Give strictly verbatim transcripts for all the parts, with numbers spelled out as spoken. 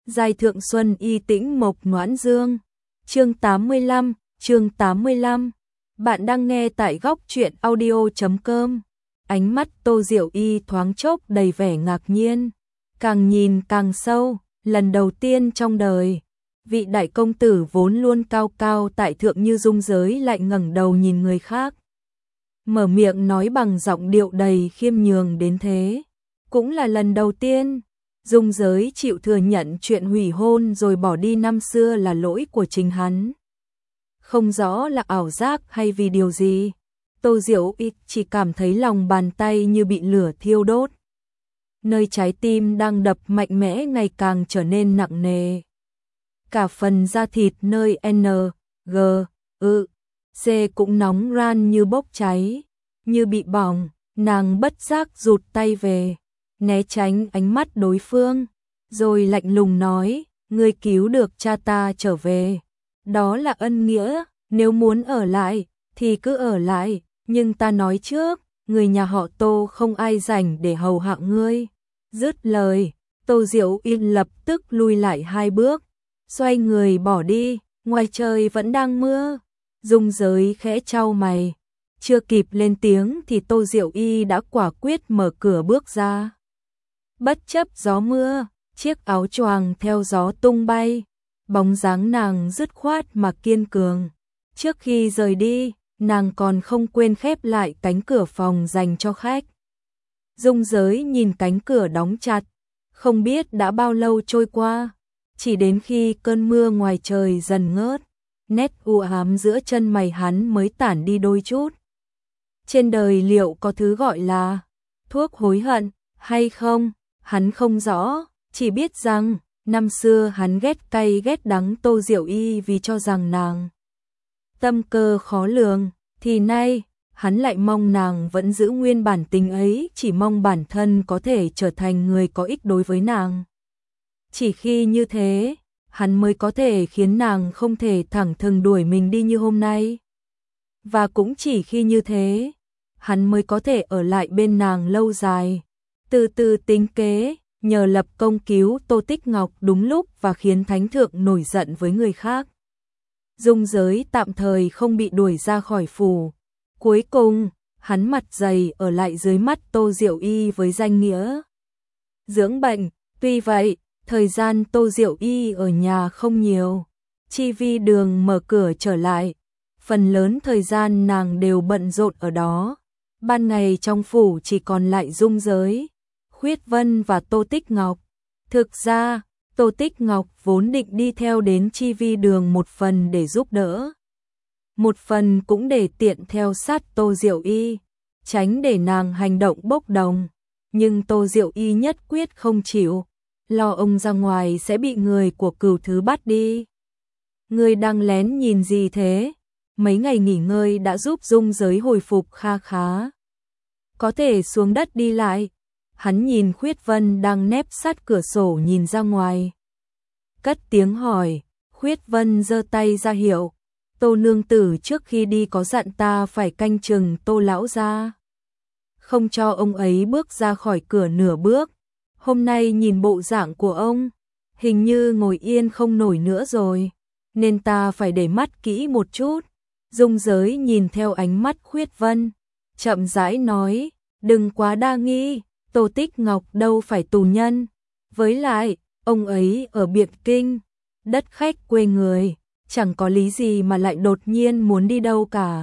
Giai thượng xuân y tĩnh mộc noãn dương. Chương tám mươi lăm, chương tám mươi lăm. Bạn đang nghe tại góc truyện audio chấm com. Ánh mắt Tô Diệu Y thoáng chốc đầy vẻ ngạc nhiên, càng nhìn càng sâu, lần đầu tiên trong đời, vị đại công tử vốn luôn cao cao tại thượng như dung giới lại ngẩng đầu nhìn người khác. Mở miệng nói bằng giọng điệu đầy khiêm nhường đến thế, cũng là lần đầu tiên. Dung giới chịu thừa nhận chuyện hủy hôn rồi bỏ đi năm xưa là lỗi của chính hắn. Không rõ là ảo giác hay vì điều gì, Tô Diệu Y chỉ cảm thấy lòng bàn tay như bị lửa thiêu đốt. Nơi trái tim đang đập mạnh mẽ ngày càng trở nên nặng nề. Cả phần da thịt nơi N, G, ư, C cũng nóng ran như bốc cháy, như bị bỏng. Nàng bất giác rụt tay về, né tránh ánh mắt đối phương, rồi lạnh lùng nói, ngươi cứu được cha ta trở về, đó là ân nghĩa, nếu muốn ở lại, thì cứ ở lại, nhưng ta nói trước, người nhà họ Tô không ai rảnh để hầu hạ ngươi. Dứt lời, Tô Diệu Yên lập tức lui lại hai bước, xoay người bỏ đi, ngoài trời vẫn đang mưa. Dung giới khẽ chau mày, chưa kịp lên tiếng thì Tô Diệu Y đã quả quyết mở cửa bước ra. Bất chấp gió mưa, chiếc áo choàng theo gió tung bay, bóng dáng nàng dứt khoát mà kiên cường. Trước khi rời đi, nàng còn không quên khép lại cánh cửa phòng dành cho khách. Dung giới nhìn cánh cửa đóng chặt, không biết đã bao lâu trôi qua, chỉ đến khi cơn mưa ngoài trời dần ngớt, nét u ám giữa chân mày hắn mới tản đi đôi chút. Trên đời liệu có thứ gọi là thuốc hối hận hay không? Hắn không rõ, chỉ biết rằng năm xưa hắn ghét cay ghét đắng Tô Diệu Y vì cho rằng nàng tâm cơ khó lường, thì nay hắn lại mong nàng vẫn giữ nguyên bản tình ấy, chỉ mong bản thân có thể trở thành người có ích đối với nàng. Chỉ khi như thế, hắn mới có thể khiến nàng không thể thẳng thừng đuổi mình đi như hôm nay. Và cũng chỉ khi như thế, hắn mới có thể ở lại bên nàng lâu dài, từ từ tính kế, nhờ lập công cứu Tô Tích Ngọc đúng lúc và khiến thánh thượng nổi giận với người khác. Dung giới tạm thời không bị đuổi ra khỏi phủ. Cuối cùng, hắn mặt dày ở lại dưới mắt Tô Diệu Y với danh nghĩa dưỡng bệnh. Tuy vậy, thời gian Tô Diệu Y ở nhà không nhiều, chi vi đường mở cửa trở lại, phần lớn thời gian nàng đều bận rộn ở đó. Ban ngày trong phủ chỉ còn lại Dung giới, Khuyết Vân và Tô Tích Ngọc. Thực ra, Tô Tích Ngọc vốn định đi theo đến chi vi đường một phần để giúp đỡ, một phần cũng để tiện theo sát Tô Diệu Y, tránh để nàng hành động bốc đồng. Nhưng Tô Diệu Y nhất quyết không chịu, lo ông ra ngoài sẽ bị người của Cửu Thứ bắt đi. Người đang lén nhìn gì thế? Mấy ngày nghỉ ngơi đã giúp Dung giới hồi phục kha khá, có thể xuống đất đi lại. Hắn nhìn Khuyết Vân đang nép sát cửa sổ nhìn ra ngoài, cất tiếng hỏi. Khuyết Vân giơ tay ra hiệu, Tô nương tử trước khi đi có dặn ta phải canh chừng Tô lão gia, không cho ông ấy bước ra khỏi cửa nửa bước. Hôm nay nhìn bộ dạng của ông, hình như ngồi yên không nổi nữa rồi, nên ta phải để mắt kỹ một chút. Dung giới nhìn theo ánh mắt Khuyết Vân, chậm rãi nói, đừng quá đa nghi, Tô Tích Ngọc đâu phải tù nhân. Với lại, ông ấy ở Biện Kinh, đất khách quê người, chẳng có lý gì mà lại đột nhiên muốn đi đâu cả.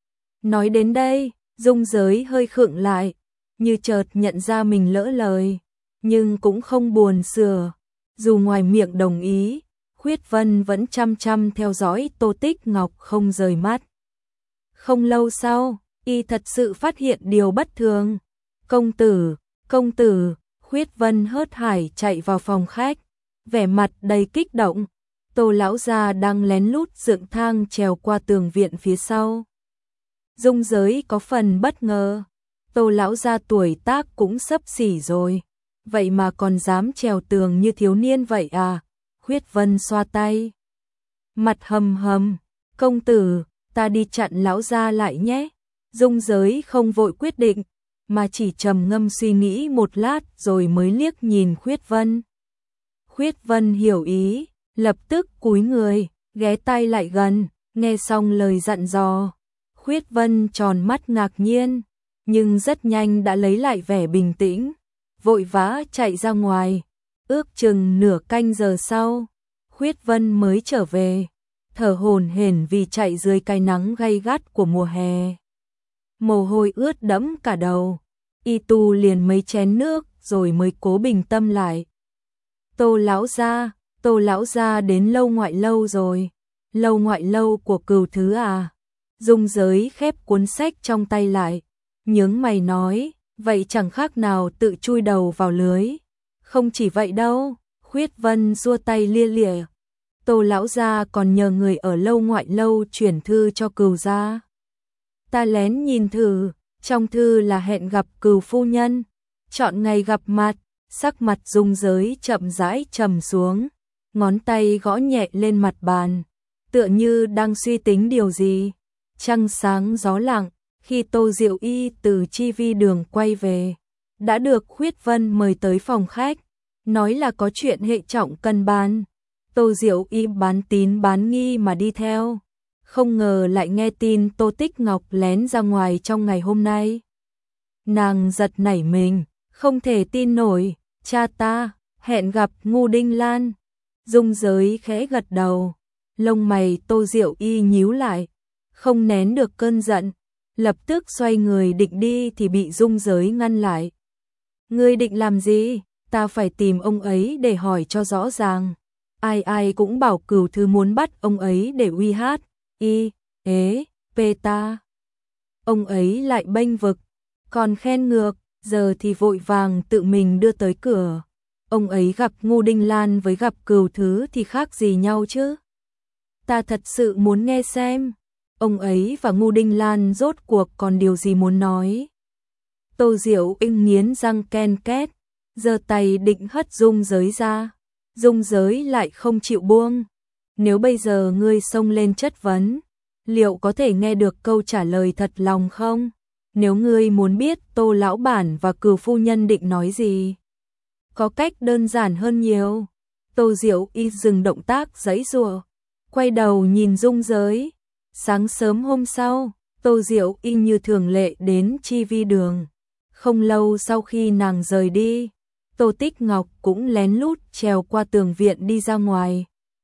Nói đến đây, Dung giới hơi khựng lại, như chợt nhận ra mình lỡ lời, nhưng cũng không buồn sửa. Dù ngoài miệng đồng ý, Khuyết Vân vẫn chăm chăm theo dõi Tô Tích Ngọc không rời mắt. Không lâu sau, y thật sự phát hiện điều bất thường. Công tử, công tử, Khuyết Vân hớt hải chạy vào phòng khách, vẻ mặt đầy kích động. Tô lão gia đang lén lút dựng thang trèo qua tường viện phía sau. Dung giới có phần bất ngờ, Tô lão gia tuổi tác cũng xấp xỉ rồi, vậy mà còn dám trèo tường như thiếu niên vậy à? Khuyết Vân xoa tay, mặt hầm hầm, công tử, ta đi chặn lão gia lại nhé. Dung giới không vội quyết định, mà chỉ trầm ngâm suy nghĩ một lát rồi mới liếc nhìn Khuyết Vân. Khuyết Vân hiểu ý, lập tức cúi người, ghé tai lại gần, nghe xong lời dặn dò. Khuyết Vân tròn mắt ngạc nhiên, nhưng rất nhanh đã lấy lại vẻ bình tĩnh, vội vã chạy ra ngoài. Ước chừng nửa canh giờ sau, Khuyết Vân mới trở về, thở hổn hển vì chạy dưới cái nắng gay gắt của mùa hè. Mồ hôi ướt đẫm cả đầu, y tu liền mấy chén nước rồi mới cố bình tâm lại. Tô lão gia, Tô lão gia đến Lâu Ngoại Lâu rồi. Lâu Ngoại Lâu của Cửu Thứ à? Dung Giới khép cuốn sách trong tay lại, nhướng mày nói, vậy chẳng khác nào tự chui đầu vào lưới. Không chỉ vậy đâu, Khuyết Vân giơ tay lia lịa. Tô lão gia còn nhờ người ở Lâu Ngoại Lâu chuyển thư cho Cửu gia. Ta lén nhìn thử, trong thư là hẹn gặp Cửu phu nhân, chọn ngày gặp mặt. Sắc mặt Dung Giới chậm rãi trầm xuống, ngón tay gõ nhẹ lên mặt bàn, tựa như đang suy tính điều gì. Trăng sáng gió lặng, khi Tô Diệu Y từ Chi Vi đường quay về, đã được Khuyết Vân mời tới phòng khách, nói là có chuyện hệ trọng cần bàn. Tô Diệu Y bán tín bán nghi mà đi theo, không ngờ lại nghe tin Tô Tích Ngọc lén ra ngoài trong ngày hôm nay. Nàng giật nảy mình, không thể tin nổi, cha ta, hẹn gặp Ngô Đinh Lan. Dung Giới khẽ gật đầu, lông mày Tô Diệu Y nhíu lại, không nén được cơn giận, lập tức xoay người định đi thì bị Dung Giới ngăn lại. Ngươi định làm gì? Ta phải tìm ông ấy để hỏi cho rõ ràng. Ai ai cũng bảo Cửu Thứ muốn bắt ông ấy để uy hát, y, ế, pê ta. Ông ấy lại bênh vực, còn khen ngược, giờ thì vội vàng tự mình đưa tới cửa. Ông ấy gặp Ngô Đinh Lan với gặp Cửu Thứ thì khác gì nhau chứ? Ta thật sự muốn nghe xem, ông ấy và Ngô Đinh Lan rốt cuộc còn điều gì muốn nói. Tô Diệu Inh nghiến răng ken két, giơ tay định hất Dung Giới ra. Dung Giới lại không chịu buông. Nếu bây giờ ngươi xông lên chất vấn, liệu có thể nghe được câu trả lời thật lòng không? Nếu ngươi muốn biết Tô lão bản và Cửu phu nhân định nói gì, có cách đơn giản hơn nhiều. Tô Diệu Y dừng động tác giãy giụa, quay đầu nhìn Dung Giới. Sáng sớm hôm sau, Tô Diệu Y như thường lệ đến Chi Vi đường. Không lâu sau khi nàng rời đi, Tô Tích Ngọc cũng lén lút trèo qua tường viện đi ra ngoài.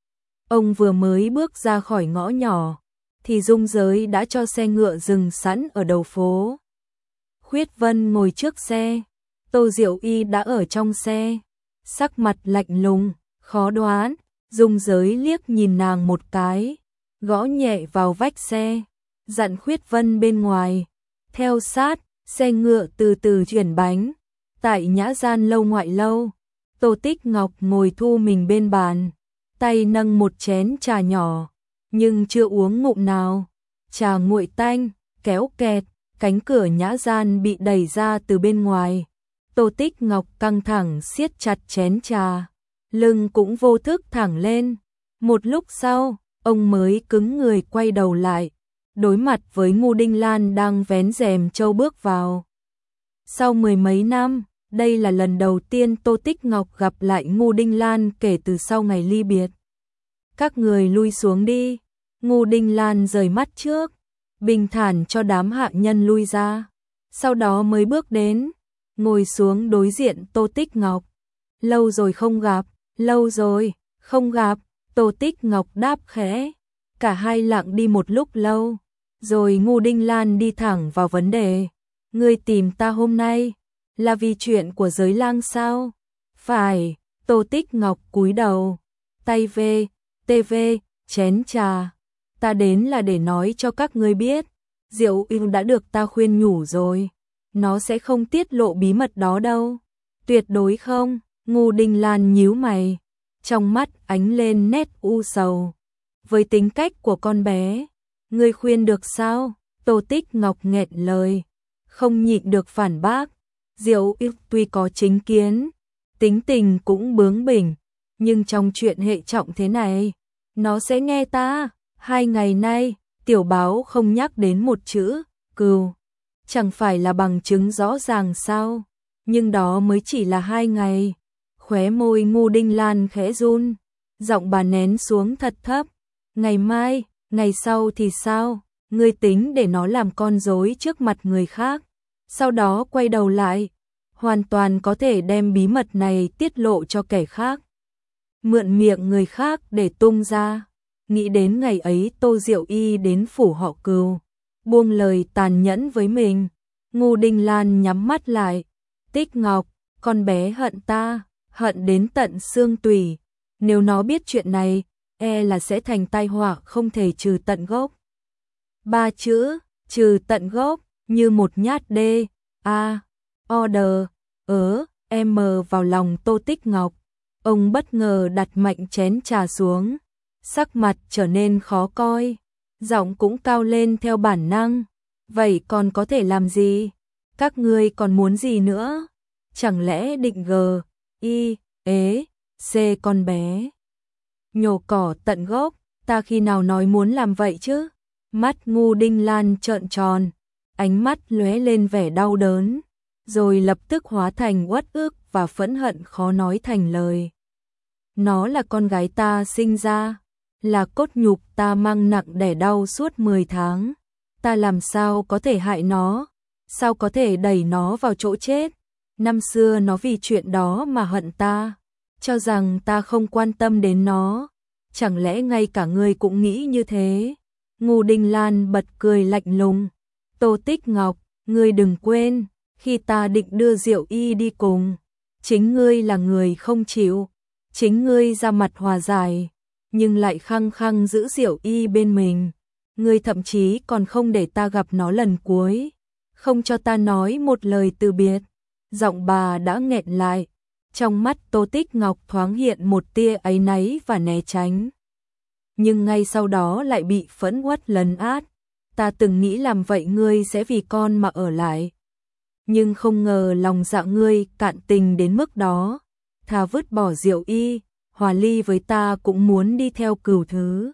Ông vừa mới bước ra khỏi ngõ nhỏ, thì Dung Giới đã cho xe ngựa dừng sẵn ở đầu phố. Khuyết Vân ngồi trước xe, Tô Diệu Y đã ở trong xe, sắc mặt lạnh lùng, khó đoán. Dung Giới liếc nhìn nàng một cái, gõ nhẹ vào vách xe, dặn Khuyết Vân bên ngoài theo sát. Xe ngựa từ từ chuyển bánh. Tại nhã gian Lâu Ngoại Lâu, Tô Tích Ngọc ngồi thu mình bên bàn, tay nâng một chén trà nhỏ, nhưng chưa uống ngụm nào. Trà nguội tanh, kéo kẹt, cánh cửa nhã gian bị đẩy ra từ bên ngoài. Tô Tích Ngọc căng thẳng siết chặt chén trà, lưng cũng vô thức thẳng lên. Một lúc sau, ông mới cứng người quay đầu lại, đối mặt với Ngô Đinh Lan đang vén rèm trâu bước vào. Sau mười mấy năm, đây là lần đầu tiên Tô Tích Ngọc gặp lại Ngô Đinh Lan kể từ sau ngày ly biệt. Các người lui xuống đi. Ngô Đinh Lan rời mắt trước, bình thản cho đám hạ nhân lui ra, sau đó mới bước đến, ngồi xuống đối diện Tô Tích Ngọc. Lâu rồi không gặp, lâu rồi, không gặp, Tô Tích Ngọc đáp khẽ. Cả hai lặng đi một lúc lâu, rồi Ngô Đinh Lan đi thẳng vào vấn đề. Ngươi tìm ta hôm nay, là vì chuyện của Giới Lang sao? Phải, Tô Tích Ngọc cúi đầu, tay về, tê vê, chén trà. Ta đến là để nói cho các ngươi biết, Diệu Y đã được ta khuyên nhủ rồi, nó sẽ không tiết lộ bí mật đó đâu. Tuyệt đối không. Ngô Đinh Lan nhíu mày, trong mắt ánh lên nét u sầu. Với tính cách của con bé, ngươi khuyên được sao? Tô Tích Ngọc nghẹn lời, không nhịn được phản bác. Diệu Y tuy có chính kiến, tính tình cũng bướng bỉnh, nhưng trong chuyện hệ trọng thế này, nó sẽ nghe ta. Hai ngày nay, tiểu báo không nhắc đến một chữ Cừu, chẳng phải là bằng chứng rõ ràng sao? Nhưng đó mới chỉ là hai ngày. Khóe môi Ngô Đinh Lan khẽ run, giọng bà nén xuống thật thấp. Ngày mai, ngày sau thì sao? Ngươi tính để nó làm con rối trước mặt người khác, sau đó quay đầu lại, hoàn toàn có thể đem bí mật này tiết lộ cho kẻ khác. Mượn miệng người khác để tung ra. Nghĩ đến ngày ấy Tô Diệu Y đến phủ họ Cừu, buông lời tàn nhẫn với mình, Ngô Đinh Lan nhắm mắt lại. Tích Ngọc, con bé hận ta, hận đến tận xương tủy. Nếu nó biết chuyện này, e là sẽ thành tai họa không thể trừ tận gốc. Ba chữ, trừ tận gốc, như một nhát đê, a, order, ớ, m vào lòng Tô Tích Ngọc. Ông bất ngờ đặt mạnh chén trà xuống, sắc mặt trở nên khó coi, giọng cũng cao lên theo bản năng. Vậy còn có thể làm gì? Các ngươi còn muốn gì nữa? Chẳng lẽ định g, y, ế, c con bé? Nhổ cỏ tận gốc, ta khi nào nói muốn làm vậy chứ? Mắt Ngô Đinh Lan trợn tròn, ánh mắt lóe lên vẻ đau đớn, rồi lập tức hóa thành uất ức và phẫn hận khó nói thành lời. Nó là con gái ta sinh ra, là cốt nhục ta mang nặng đẻ đau suốt mười tháng. Ta làm sao có thể hại nó? Sao có thể đẩy nó vào chỗ chết? Năm xưa nó vì chuyện đó mà hận ta, cho rằng ta không quan tâm đến nó. Chẳng lẽ ngay cả ngươi cũng nghĩ như thế? Ngô Đinh Lan bật cười lạnh lùng. Tô Tích Ngọc, ngươi đừng quên, khi ta định đưa Diệu Y đi cùng, chính ngươi là người không chịu, chính ngươi ra mặt hòa giải, nhưng lại khăng khăng giữ Diệu Y bên mình. Ngươi thậm chí còn không để ta gặp nó lần cuối, không cho ta nói một lời từ biệt. Giọng bà đã nghẹn lại, trong mắt Tô Tích Ngọc thoáng hiện một tia áy náy và né tránh. Nhưng ngay sau đó lại bị phẫn uất lấn át. Ta từng nghĩ làm vậy ngươi sẽ vì con mà ở lại, nhưng không ngờ lòng dạ ngươi cạn tình đến mức đó. Thà vứt bỏ Diệu Y, hòa ly với ta cũng muốn đi theo Cửu Thứ.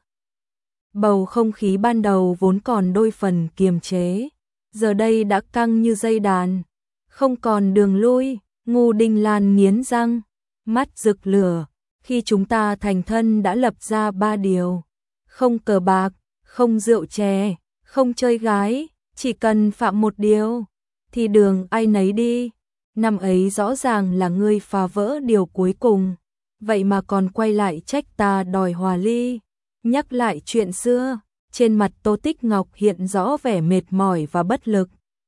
Bầu không khí ban đầu vốn còn đôi phần kiềm chế, giờ đây đã căng như dây đàn, không còn đường lui. Ngô Đinh Lan nghiến răng, mắt rực lửa. Khi chúng ta thành thân đã lập ra ba điều: không cờ bạc, không rượu chè, không chơi gái. Chỉ cần phạm một điều thì đường ai nấy đi. Năm ấy rõ ràng là ngươi phá vỡ điều cuối cùng, vậy mà còn quay lại trách ta đòi hòa ly, nhắc lại chuyện xưa. Trên mặt Tô Tích Ngọc hiện rõ vẻ mệt mỏi và bất lực,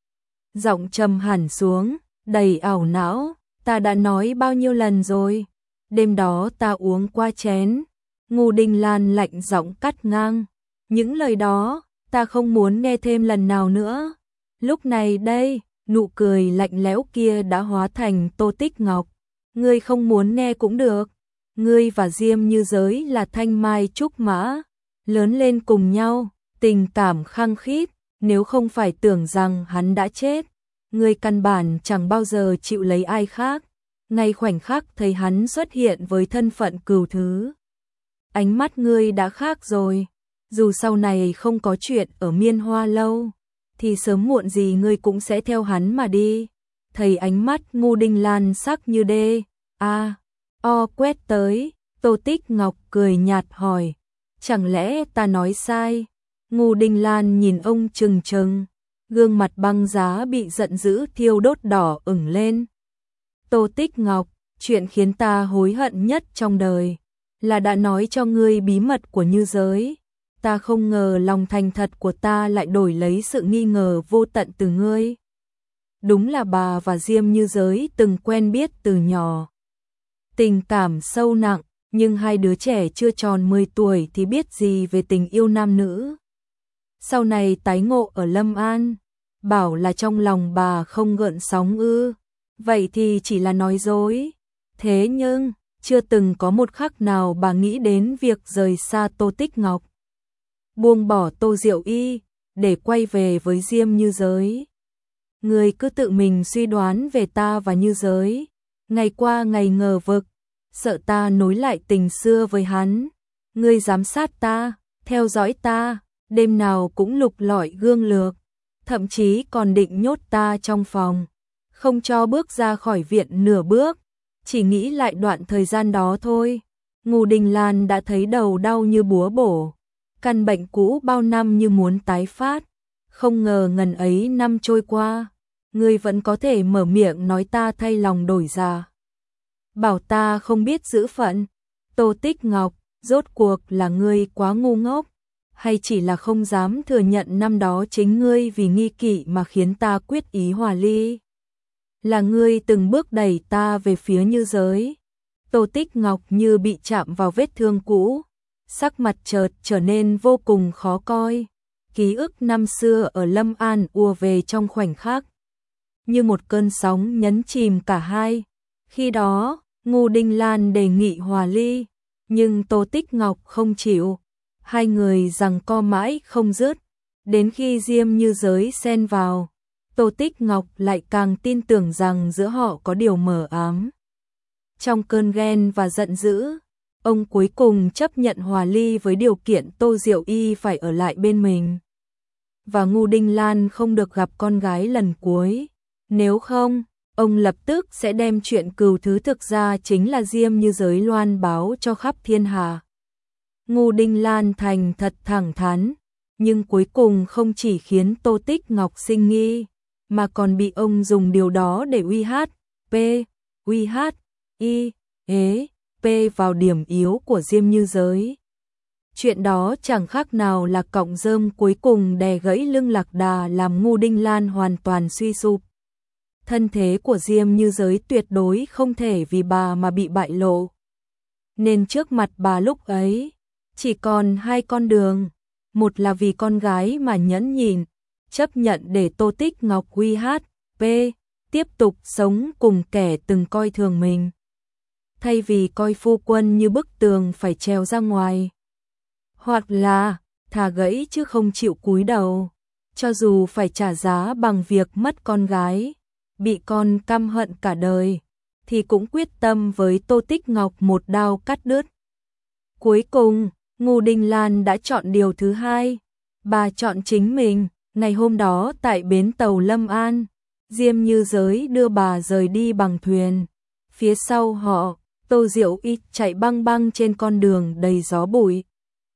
giọng trầm hẳn xuống, đầy ảo não. Ta đã nói bao nhiêu lần rồi, đêm đó ta uống qua chén. Ngô Đinh Lan lạnh giọng cắt ngang, những lời đó ta không muốn nghe thêm lần nào nữa. Lúc này đây, nụ cười lạnh lẽo kia đã hóa thành Tô Tích Ngọc. Ngươi không muốn nghe cũng được. Ngươi và Diêm Như Giới là thanh mai trúc mã, lớn lên cùng nhau, tình cảm khăng khít. Nếu không phải tưởng rằng hắn đã chết, ngươi căn bản chẳng bao giờ chịu lấy ai khác. Ngay khoảnh khắc thấy hắn xuất hiện với thân phận Cửu Thứ, ánh mắt ngươi đã khác rồi. Dù sau này không có chuyện ở Miên Hoa Lâu, thì sớm muộn gì ngươi cũng sẽ theo hắn mà đi. Thấy ánh mắt Ngô Đinh Lan sắc như đê, a, o quét tới, Tô Tích Ngọc cười nhạt hỏi, chẳng lẽ ta nói sai? Ngô Đinh Lan nhìn ông trừng trừng, gương mặt băng giá bị giận dữ thiêu đốt đỏ ửng lên. Tô Tích Ngọc, chuyện khiến ta hối hận nhất trong đời là đã nói cho ngươi bí mật của Như Giới. Ta không ngờ lòng thành thật của ta lại đổi lấy sự nghi ngờ vô tận từ ngươi. Đúng là bà và Diêm Như Giới từng quen biết từ nhỏ, tình cảm sâu nặng, nhưng hai đứa trẻ chưa tròn mười tuổi thì biết gì về tình yêu nam nữ. Sau này tái ngộ ở Lâm An, bảo là trong lòng bà không gợn sóng ư? Vậy thì chỉ là nói dối. Thế nhưng chưa từng có một khắc nào bà nghĩ đến việc rời xa Tô Tích Ngọc, buông bỏ Tô Diệu Y để quay về với Diêm Như Giới. Ngươi cứ tự mình suy đoán về ta và Như Giới, ngày qua ngày ngờ vực, sợ ta nối lại tình xưa với hắn. Ngươi giám sát ta, theo dõi ta, đêm nào cũng lục lọi gương lược, thậm chí còn định nhốt ta trong phòng, không cho bước ra khỏi viện nửa bước. chỉ nghĩ lại đoạn thời gian đó thôi. Ngô Đình Lan đã thấy đầu đau như búa bổ, căn bệnh cũ bao năm như muốn tái phát, không ngờ ngần ấy năm trôi qua, ngươi vẫn có thể mở miệng nói ta thay lòng đổi dạ. Bảo ta không biết giữ phận. Tô Tích Ngọc, rốt cuộc là ngươi quá ngu ngốc, hay chỉ là không dám thừa nhận năm đó chính ngươi vì nghi kỵ mà khiến ta quyết ý hòa ly? Là ngươi từng bước đẩy ta về phía Như Giới. Tô Tích Ngọc như bị chạm vào vết thương cũ, sắc mặt chợt trở nên vô cùng khó coi. Ký ức năm xưa ở Lâm An ùa về trong khoảnh khắc, như một cơn sóng nhấn chìm cả hai. Khi đó, Ngô Đình Lan đề nghị hòa ly, nhưng Tô Tích Ngọc không chịu. Hai người giằng co mãi không dứt, đến khi Diêm Như Giới xen vào, Tô Tích Ngọc lại càng tin tưởng rằng giữa họ có điều mờ ám. Trong cơn ghen và giận dữ, ông cuối cùng chấp nhận hòa ly với điều kiện Tô Diệu Y phải ở lại bên mình, và Ngô Đình Lan không được gặp con gái lần cuối. Nếu không, ông lập tức sẽ đem chuyện cừu thứ thực ra chính là Diêm Như Giới loan báo cho khắp thiên hạ. Ngô Đình Lan thành thật thẳng thắn, nhưng cuối cùng không chỉ khiến Tô Tích Ngọc sinh nghi, mà còn bị ông dùng điều đó để uy hát, p, uy hát, y, ế, p vào điểm yếu của Diêm Như Giới. Chuyện đó chẳng khác nào là cọng rơm cuối cùng đè gãy lưng Lạc Đà, làm Ngô Đình Lan hoàn toàn suy sụp. Thân thế của Diêm Như Giới tuyệt đối không thể vì bà mà bị bại lộ. Nên trước mặt bà lúc ấy, chỉ còn hai con đường. Một là vì con gái mà nhẫn nhịn, chấp nhận để Tô Tích Ngọc uy hát, p, tiếp tục sống cùng kẻ từng coi thường mình. Thay vì coi phu quân như bức tường phải trèo ra ngoài. Hoặc là, thà gãy chứ không chịu cúi đầu, cho dù phải trả giá bằng việc mất con gái, bị con căm hận cả đời, thì cũng quyết tâm với Tô Tích Ngọc một đao cắt đứt. Cuối cùng, Ngô Đình Lan đã chọn điều thứ hai, bà chọn chính mình. Ngày hôm đó tại bến tàu Lâm An, Diêm Như Giới đưa bà rời đi bằng thuyền. Phía sau họ, Tô Diệu Y chạy băng băng trên con đường đầy gió bụi.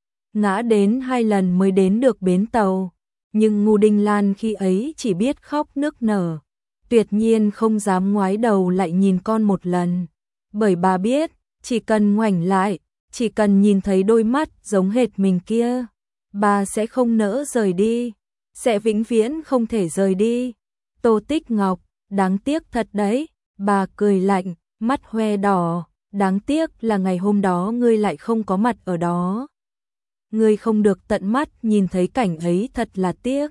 Ngã đến hai lần mới đến được bến tàu, nhưng Ngô Đình Lan khi ấy chỉ biết khóc nức nở, tuyệt nhiên không dám ngoái đầu lại nhìn con một lần, bởi bà biết, chỉ cần ngoảnh lại, chỉ cần nhìn thấy đôi mắt giống hệt mình kia, bà sẽ không nỡ rời đi, sẽ vĩnh viễn không thể rời đi. Tô Tích Ngọc, đáng tiếc thật đấy, bà cười lạnh, mắt hoe đỏ, đáng tiếc là ngày hôm đó ngươi lại không có mặt ở đó. Ngươi không được tận mắt nhìn thấy cảnh ấy, thật là tiếc.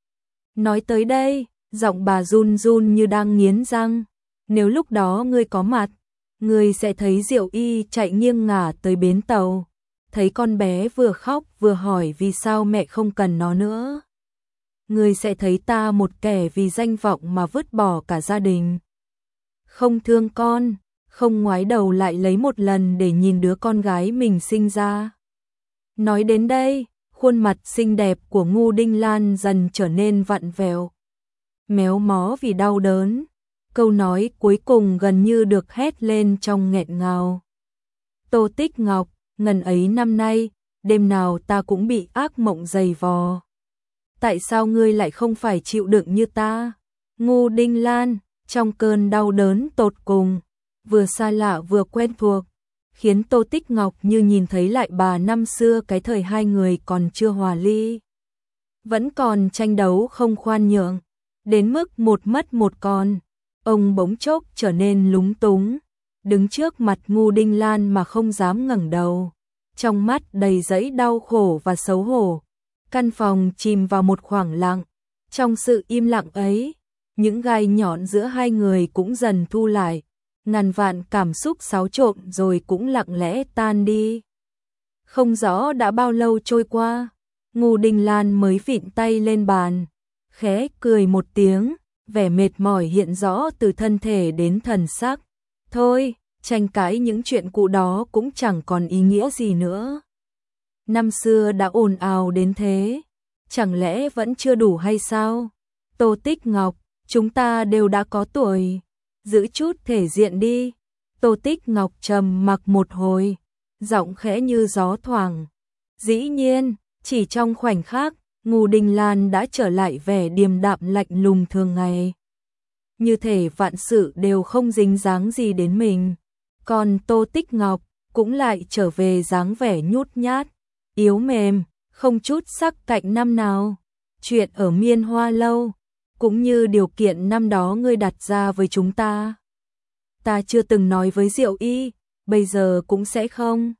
Nói tới đây, giọng bà run run như đang nghiến răng. Nếu lúc đó ngươi có mặt, ngươi sẽ thấy Diệu Y chạy nghiêng ngả tới bến tàu, thấy con bé vừa khóc vừa hỏi vì sao mẹ không cần nó nữa. Ngươi sẽ thấy ta một kẻ vì danh vọng mà vứt bỏ cả gia đình, không thương con, không ngoái đầu lại lấy một lần để nhìn đứa con gái mình sinh ra. Nói đến đây, khuôn mặt xinh đẹp của Ngô Đình Lan dần trở nên vặn vẹo, méo mó vì đau đớn. Câu nói cuối cùng gần như được hét lên trong nghẹn ngào. Tô Tích Ngọc, ngần ấy năm nay, đêm nào ta cũng bị ác mộng dày vò. Tại sao ngươi lại không phải chịu đựng như ta? Ngô Đình Lan, trong cơn đau đớn tột cùng, vừa xa lạ vừa quen thuộc, khiến Tô Tích Ngọc như nhìn thấy lại bà năm xưa, cái thời hai người còn chưa hòa ly, vẫn còn tranh đấu không khoan nhượng, đến mức một mất một còn. Ông bỗng chốc trở nên lúng túng, đứng trước mặt Ngô Đình Lan mà không dám ngẩng đầu, trong mắt đầy dẫy đau khổ và xấu hổ. Căn phòng chìm vào một khoảng lặng, trong sự im lặng ấy, những gai nhọn giữa hai người cũng dần thu lại, ngàn vạn cảm xúc xáo trộn rồi cũng lặng lẽ tan đi. Không rõ đã bao lâu trôi qua, Ngô Đình Lan mới vịn tay lên bàn, khẽ cười một tiếng, vẻ mệt mỏi hiện rõ từ thân thể đến thần sắc. Thôi, tranh cãi những chuyện cũ đó cũng chẳng còn ý nghĩa gì nữa. Năm xưa đã ồn ào đến thế, chẳng lẽ vẫn chưa đủ hay sao? Tô Tích Ngọc, chúng ta đều đã có tuổi, giữ chút thể diện đi. Tô Tích Ngọc trầm mặc một hồi, giọng khẽ như gió thoảng. Dĩ nhiên, chỉ trong khoảnh khắc, Ngô Đình Lan đã trở lại vẻ điềm đạm lạnh lùng thường ngày. Như thể vạn sự đều không dính dáng gì đến mình. Còn Tô Tích Ngọc cũng lại trở về dáng vẻ nhút nhát, yếu mềm, không chút sắc cạnh năm nào. Chuyện ở Miên Hoa Lâu, cũng như điều kiện năm đó ngươi đặt ra với chúng ta. Ta chưa từng nói với Diệu Y, bây giờ cũng sẽ không.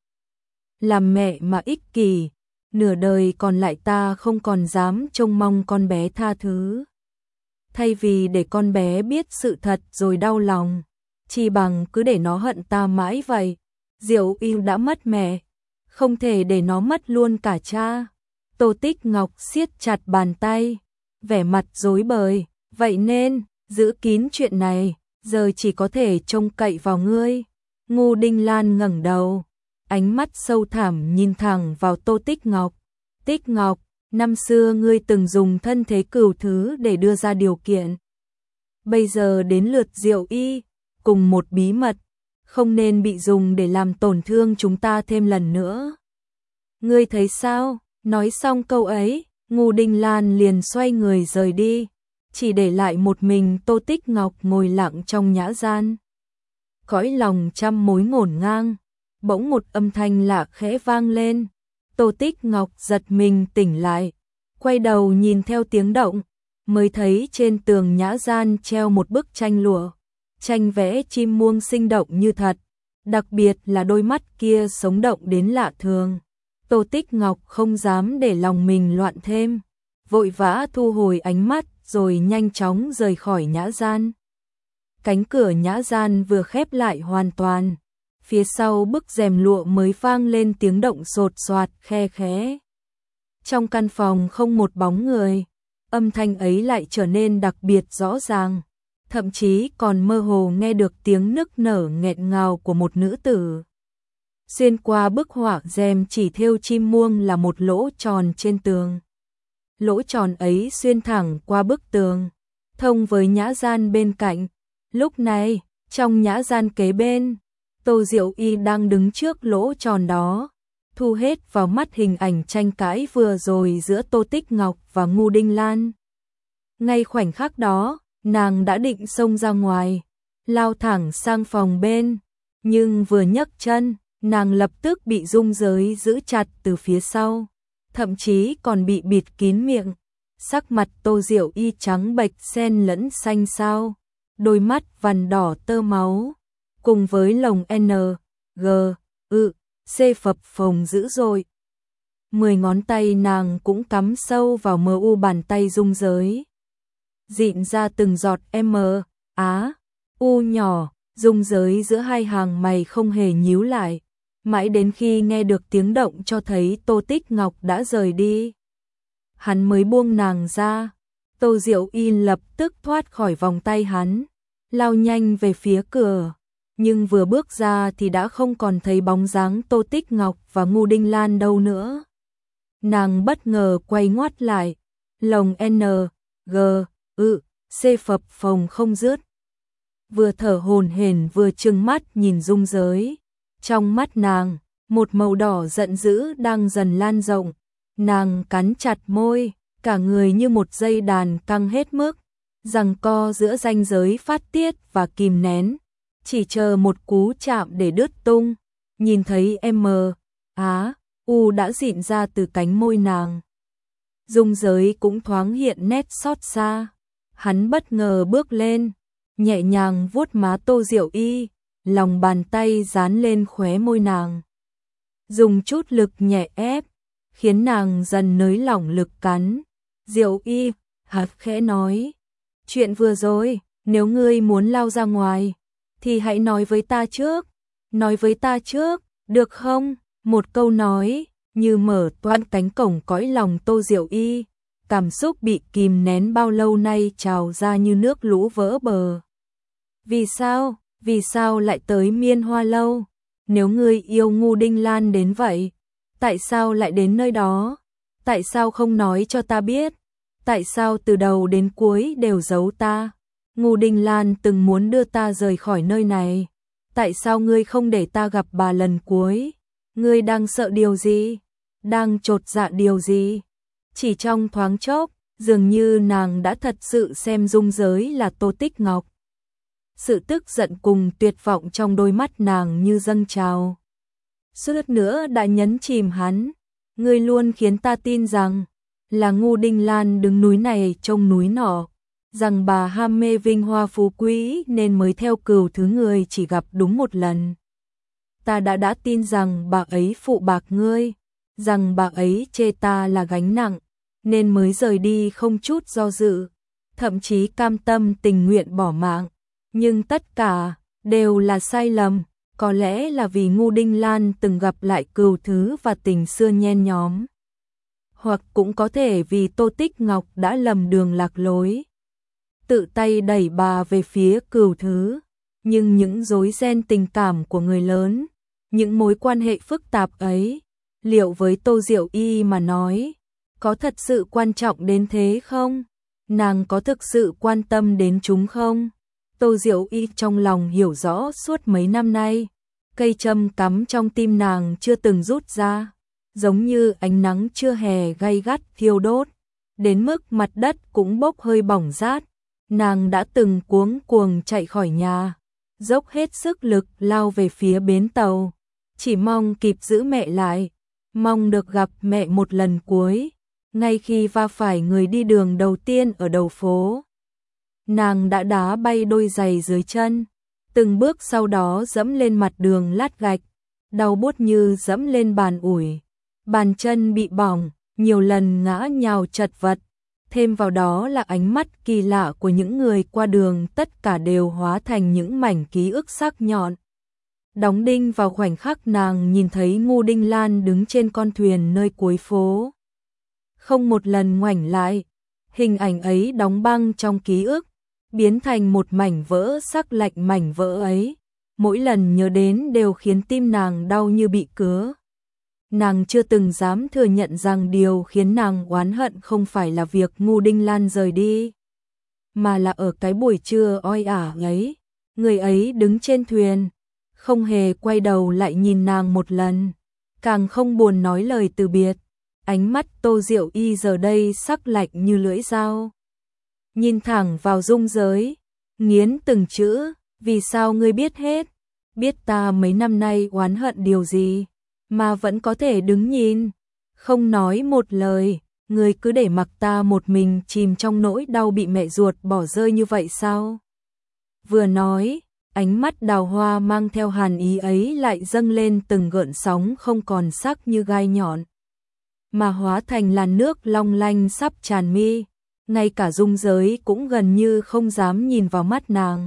Làm mẹ mà ích kỷ, nửa đời còn lại ta không còn dám trông mong con bé tha thứ. Thay vì để con bé biết sự thật rồi đau lòng, chỉ bằng cứ để nó hận ta mãi vậy. Diệu Y đã mất mẹ, không thể để nó mất luôn cả cha. Tô Tích Ngọc siết chặt bàn tay, vẻ mặt rối bời, vậy nên, giữ kín chuyện này, giờ chỉ có thể trông cậy vào ngươi. Ngô Đình Lan ngẩng đầu, ánh mắt sâu thẳm nhìn thẳng vào Tô Tích Ngọc. Tích Ngọc, năm xưa ngươi từng dùng thân thế cửu thứ để đưa ra điều kiện. Bây giờ đến lượt Diệu Y, cùng một bí mật, không nên bị dùng để làm tổn thương chúng ta thêm lần nữa. Ngươi thấy sao? Nói xong câu ấy, Ngô Đình Lan liền xoay người rời đi, chỉ để lại một mình Tô Tích Ngọc ngồi lặng trong nhã gian. Cõi lòng trăm mối ngổn ngang, bỗng một âm thanh lạ khẽ vang lên. Tô Tích Ngọc giật mình tỉnh lại, quay đầu nhìn theo tiếng động, mới thấy trên tường nhã gian treo một bức tranh lụa. Tranh vẽ chim muông sinh động như thật, đặc biệt là đôi mắt kia sống động đến lạ thường. Tô Tích Ngọc không dám để lòng mình loạn thêm, vội vã thu hồi ánh mắt rồi nhanh chóng rời khỏi nhã gian. Cánh cửa nhã gian vừa khép lại hoàn toàn, phía sau bức rèm lụa mới vang lên tiếng động sột soạt khe khẽ. Trong căn phòng không một bóng người, âm thanh ấy lại trở nên đặc biệt rõ ràng, thậm chí còn mơ hồ nghe được tiếng nức nở nghẹn ngào của một nữ tử. Xuyên qua bức họa rèm chỉ thêu chim muông là một lỗ tròn trên tường. Lỗ tròn ấy xuyên thẳng qua bức tường, thông với nhã gian bên cạnh. Lúc này, trong nhã gian kế bên, Tô Diệu Y đang đứng trước lỗ tròn đó, thu hết vào mắt hình ảnh tranh cãi vừa rồi giữa Tô Tích Ngọc và Ngô Đình Lan. Ngay khoảnh khắc đó, nàng đã định xông ra ngoài, lao thẳng sang phòng bên, nhưng vừa nhấc chân, nàng lập tức bị Dung Giới giữ chặt từ phía sau, thậm chí còn bị bịt kín miệng. Sắc mặt Tô Diệu Y trắng bệch xen lẫn xanh xao, đôi mắt vằn đỏ tơ máu, cùng với lồng N, G, ự, C phập phồng dữ dội. Mười ngón tay nàng cũng cắm sâu vào mờ u bàn tay Dung Giới, dịn ra từng giọt M, Á, U nhỏ. Dung Giới giữa hai hàng mày không hề nhíu lại, mãi đến khi nghe được tiếng động cho thấy Tô Tích Ngọc đã rời đi, hắn mới buông nàng ra. Tô Diệu Y lập tức thoát khỏi vòng tay hắn, lao nhanh về phía cửa, nhưng vừa bước ra thì đã không còn thấy bóng dáng Tô Tích Ngọc và Ngô Đình Lan đâu nữa. Nàng bất ngờ quay ngoắt lại, lồng N, G, ự, C phập phồng không dứt. Vừa thở hổn hển vừa trừng mắt nhìn Dung Giới. Trong mắt nàng, một màu đỏ giận dữ đang dần lan rộng. Nàng cắn chặt môi, cả người như một dây đàn căng hết mức, giằng co giữa ranh giới phát tiết và kìm nén, chỉ chờ một cú chạm để đứt tung. Nhìn thấy M, Á, U đã dịn ra từ cánh môi nàng, Dung Giới cũng thoáng hiện nét xót xa. Hắn bất ngờ bước lên, nhẹ nhàng vuốt má Tô Diệu Y, lòng bàn tay dán lên khóe môi nàng, dùng chút lực nhẹ ép, khiến nàng dần nới lỏng lực cắn. Diệu Y, hạt khẽ nói, chuyện vừa rồi, nếu ngươi muốn lao ra ngoài, thì hãy nói với ta trước, nói với ta trước, được không? Một câu nói, như mở toang cánh cổng cõi lòng Tô Diệu Y, cảm xúc bị kìm nén bao lâu nay trào ra như nước lũ vỡ bờ. Vì sao, vì sao lại tới Miên Hoa Lâu? Nếu ngươi yêu Ngô Đình Lan đến vậy, tại sao lại đến nơi đó? Tại sao không nói cho ta biết? Tại sao từ đầu đến cuối đều giấu ta? Ngô Đình Lan từng muốn đưa ta rời khỏi nơi này, Tại sao ngươi không để ta gặp bà lần cuối? Ngươi đang sợ điều gì? Đang chột dạ điều gì? Chỉ trong thoáng chốc, dường như nàng đã thật sự xem Dung Giới là Tô Tích Ngọc. Sự tức giận cùng tuyệt vọng trong đôi mắt nàng như dâng trào. Suýt nữa đã nhấn chìm hắn. Ngươi luôn khiến ta tin rằng là Ngô Đinh Lan đứng núi này trông núi nọ, rằng bà ham mê vinh hoa phú quý nên mới theo cừu thứ người chỉ gặp đúng một lần. Ta đã đã tin rằng bà ấy phụ bạc ngươi, rằng bà ấy chê ta là gánh nặng, nên mới rời đi không chút do dự, thậm chí cam tâm tình nguyện bỏ mạng. Nhưng tất cả đều là sai lầm, có lẽ là vì Ngô Đinh Lan từng gặp lại cừu thứ và tình xưa nhen nhóm. Hoặc cũng có thể vì Tô Tích Ngọc đã lầm đường lạc lối, tự tay đẩy bà về phía cừu thứ. Nhưng những rối ren tình cảm của người lớn, những mối quan hệ phức tạp ấy, liệu với Tô Diệu Y mà nói, có thật sự quan trọng đến thế không? Nàng có thực sự quan tâm đến chúng không? Tô Diệu Y trong lòng hiểu rõ suốt mấy năm nay, cây châm cắm trong tim nàng chưa từng rút ra, giống như ánh nắng trưa hè gay gắt thiêu đốt, đến mức mặt đất cũng bốc hơi bỏng rát. Nàng đã từng cuống cuồng chạy khỏi nhà, dốc hết sức lực lao về phía bến tàu, chỉ mong kịp giữ mẹ lại, mong được gặp mẹ một lần cuối. Ngay khi va phải người đi đường đầu tiên ở đầu phố, nàng đã đá bay đôi giày dưới chân, từng bước sau đó dẫm lên mặt đường lát gạch, đau buốt như dẫm lên bàn ủi, bàn chân bị bỏng, nhiều lần ngã nhào chật vật, thêm vào đó là ánh mắt kỳ lạ của những người qua đường, tất cả đều hóa thành những mảnh ký ức sắc nhọn. Đóng đinh vào khoảnh khắc nàng nhìn thấy Ngô Đinh Lan đứng trên con thuyền nơi cuối phố. Không một lần ngoảnh lại, hình ảnh ấy đóng băng trong ký ức, biến thành một mảnh vỡ sắc lạnh. Mảnh vỡ ấy, mỗi lần nhớ đến đều khiến tim nàng đau như bị cứa. Nàng chưa từng dám thừa nhận rằng điều khiến nàng oán hận không phải là việc Ngô Đinh Lan rời đi, mà là ở cái buổi trưa oi ả ấy, người ấy đứng trên thuyền, không hề quay đầu lại nhìn nàng một lần, càng không buồn nói lời từ biệt. Ánh mắt Tô Diệu Y giờ đây sắc lạnh như lưỡi dao, nhìn thẳng vào Dung Giới, nghiến từng chữ. Vì sao ngươi biết hết, biết ta mấy năm nay oán hận điều gì, mà vẫn có thể đứng nhìn, không nói một lời, ngươi cứ để mặc ta một mình chìm trong nỗi đau bị mẹ ruột bỏ rơi như vậy sao? Vừa nói, ánh mắt đào hoa mang theo hàn ý ấy lại dâng lên từng gợn sóng không còn sắc như gai nhọn, mà hóa thành làn nước long lanh sắp tràn mi. Ngay cả Dung Giới cũng gần như không dám nhìn vào mắt nàng.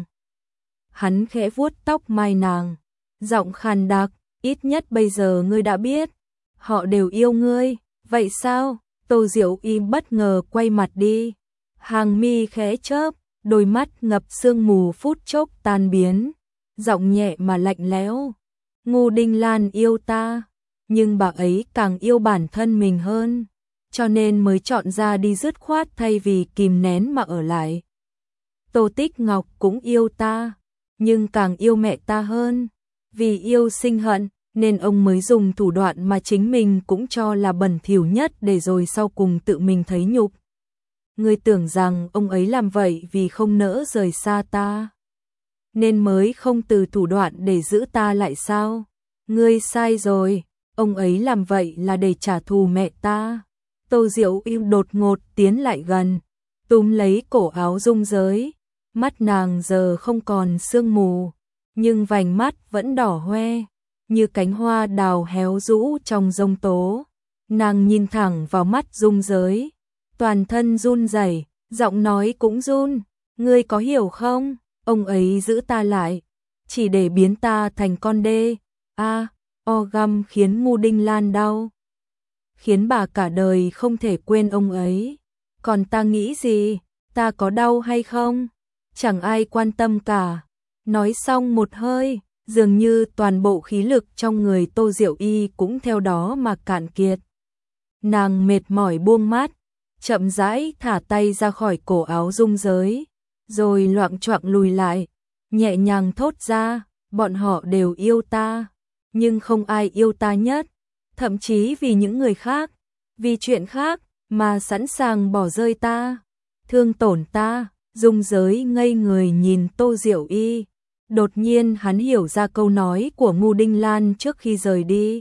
Hắn khẽ vuốt tóc mai nàng, giọng khàn đặc, ít nhất bây giờ ngươi đã biết, họ đều yêu ngươi, vậy sao? Tô Diệu Y bất ngờ quay mặt đi, hàng mi khẽ chớp, đôi mắt ngập sương mù phút chốc tan biến, giọng nhẹ mà lạnh lẽo. Ngô Đinh Lan yêu ta, nhưng bà ấy càng yêu bản thân mình hơn, cho nên mới chọn ra đi dứt khoát thay vì kìm nén mà ở lại. Tô Tích Ngọc cũng yêu ta, nhưng càng yêu mẹ ta hơn, vì yêu sinh hận nên ông mới dùng thủ đoạn mà chính mình cũng cho là bẩn thỉu nhất để rồi sau cùng tự mình thấy nhục. Ngươi tưởng rằng ông ấy làm vậy vì không nỡ rời xa ta, nên mới không từ thủ đoạn để giữ ta lại sao? Ngươi sai rồi, ông ấy làm vậy là để trả thù mẹ ta. Tô Diệu Y đột ngột tiến lại gần, túm lấy cổ áo Dung Giới, mắt nàng giờ không còn sương mù, nhưng vành mắt vẫn đỏ hoe, như cánh hoa đào héo rũ trong giông tố. Nàng nhìn thẳng vào mắt Dung Giới, toàn thân run rẩy, giọng nói cũng run. Ngươi có hiểu không? Ông ấy giữ ta lại, chỉ để biến ta thành con đê. A, o găm khiến Ngô Đinh Lan đau, khiến bà cả đời không thể quên ông ấy. Còn ta nghĩ gì? Ta có đau hay không? Chẳng ai quan tâm cả. Nói xong một hơi, dường như toàn bộ khí lực trong người Tô Diệu Y cũng theo đó mà cạn kiệt. Nàng mệt mỏi buông mắt, chậm rãi thả tay ra khỏi cổ áo Dung Giới, rồi loạng choạng lùi lại, nhẹ nhàng thốt ra, bọn họ đều yêu ta, nhưng không ai yêu ta nhất, thậm chí vì những người khác, vì chuyện khác mà sẵn sàng bỏ rơi ta, thương tổn ta. Dung Giới ngây người nhìn Tô Diệu Y, đột nhiên hắn hiểu ra câu nói của Ngô Đinh Lan trước khi rời đi.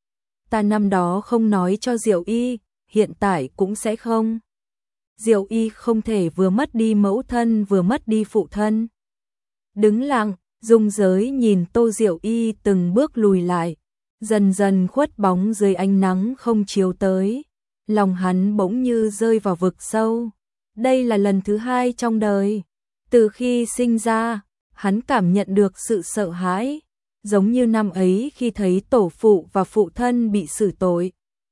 Ta năm đó không nói cho Diệu Y, hiện tại cũng sẽ không. Diệu Y không thể vừa mất đi mẫu thân vừa mất đi phụ thân. Đứng lặng, Dung Giới nhìn Tô Diệu Y từng bước lùi lại, dần dần khuất bóng dưới ánh nắng không chiếu tới. Lòng hắn bỗng như rơi vào vực sâu. Đây là lần thứ hai trong đời. Từ khi sinh ra, hắn cảm nhận được sự sợ hãi, giống như năm ấy khi thấy tổ phụ và phụ thân bị xử tội.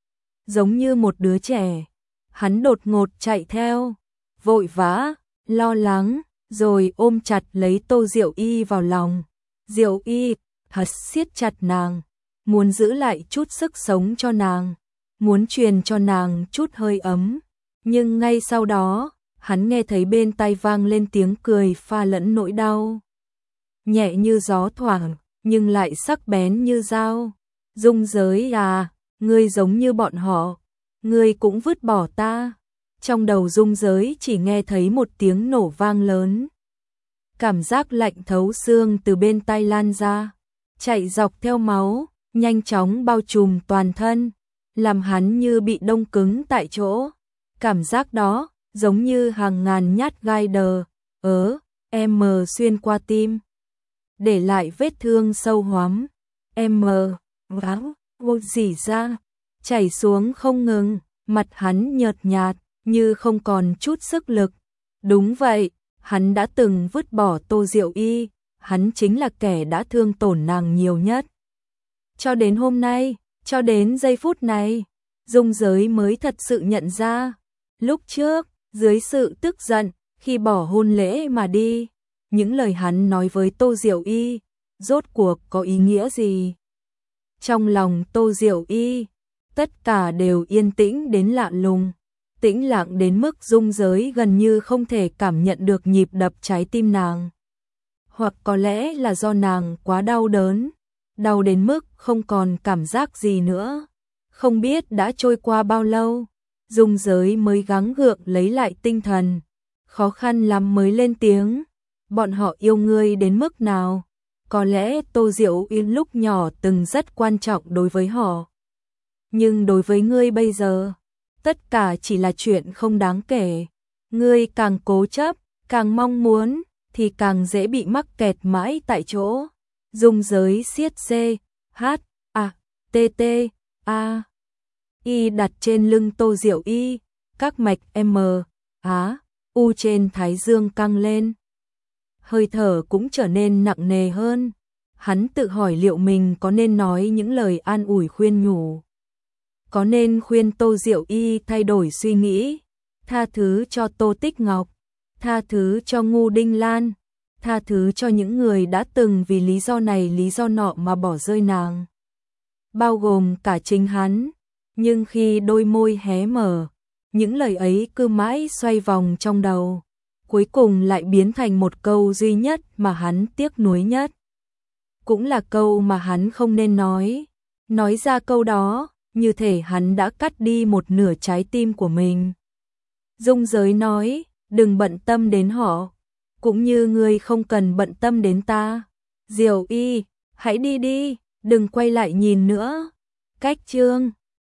Giống như một đứa trẻ, hắn đột ngột chạy theo, vội vã, lo lắng, rồi ôm chặt lấy Tô Diệu Y vào lòng. Diệu Y thật siết chặt nàng, muốn giữ lại chút sức sống cho nàng, muốn truyền cho nàng chút hơi ấm. Nhưng ngay sau đó, hắn nghe thấy bên tai vang lên tiếng cười pha lẫn nỗi đau. Nhẹ như gió thoảng, nhưng lại sắc bén như dao. Dung Giới à, ngươi giống như bọn họ, ngươi cũng vứt bỏ ta. Trong đầu Dung Giới chỉ nghe thấy một tiếng nổ vang lớn. Cảm giác lạnh thấu xương từ bên tai lan ra, chạy dọc theo máu, nhanh chóng bao trùm toàn thân, làm hắn như bị đông cứng tại chỗ. Cảm giác đó giống như hàng ngàn nhát gai đờ, ớ, em xuyên qua tim, để lại vết thương sâu hoắm. Em váng, vô dỉ ra, chảy xuống không ngừng, mặt hắn nhợt nhạt, như không còn chút sức lực. Đúng vậy, hắn đã từng vứt bỏ Tô Diệu Y, hắn chính là kẻ đã thương tổn nàng nhiều nhất. Cho đến hôm nay, cho đến giây phút này, Dung Giới mới thật sự nhận ra, lúc trước, dưới sự tức giận, khi bỏ hôn lễ mà đi, những lời hắn nói với Tô Diệu Y, rốt cuộc có ý nghĩa gì? Trong lòng Tô Diệu Y, tất cả đều yên tĩnh đến lạ lùng, tĩnh lặng đến mức Dung Giới gần như không thể cảm nhận được nhịp đập trái tim nàng. Hoặc có lẽ là do nàng quá đau đớn, đau đến mức không còn cảm giác gì nữa. Không biết đã trôi qua bao lâu, Dung Giới mới gắng gượng lấy lại tinh thần, khó khăn lắm mới lên tiếng. Bọn họ yêu ngươi đến mức nào? Có lẽ Tô Diệu Y lúc nhỏ từng rất quan trọng đối với họ. Nhưng đối với ngươi bây giờ, tất cả chỉ là chuyện không đáng kể. Ngươi càng cố chấp, càng mong muốn, thì càng dễ bị mắc kẹt mãi tại chỗ. Dung Giới siết C, H, A, T, T, A, Y đặt trên lưng Tô Diệu Y, các mạch M, Á, U trên thái dương căng lên. Hơi thở cũng trở nên nặng nề hơn. Hắn tự hỏi liệu mình có nên nói những lời an ủi khuyên nhủ. Có nên khuyên Tô Diệu Y thay đổi suy nghĩ, tha thứ cho Tô Tích Ngọc, tha thứ cho Ngô Đinh Lan, tha thứ cho những người đã từng vì lý do này lý do nọ mà bỏ rơi nàng, bao gồm cả chính hắn. Nhưng khi đôi môi hé mở, những lời ấy cứ mãi xoay vòng trong đầu, cuối cùng lại biến thành một câu duy nhất mà hắn tiếc nuối nhất. Cũng là câu mà hắn không nên nói. Nói ra câu đó, như thể hắn đã cắt đi một nửa trái tim của mình. Dung Giới nói, đừng bận tâm đến họ, cũng như ngươi không cần bận tâm đến ta. Diệu Y, hãy đi đi, đừng quay lại nhìn nữa. Cách chương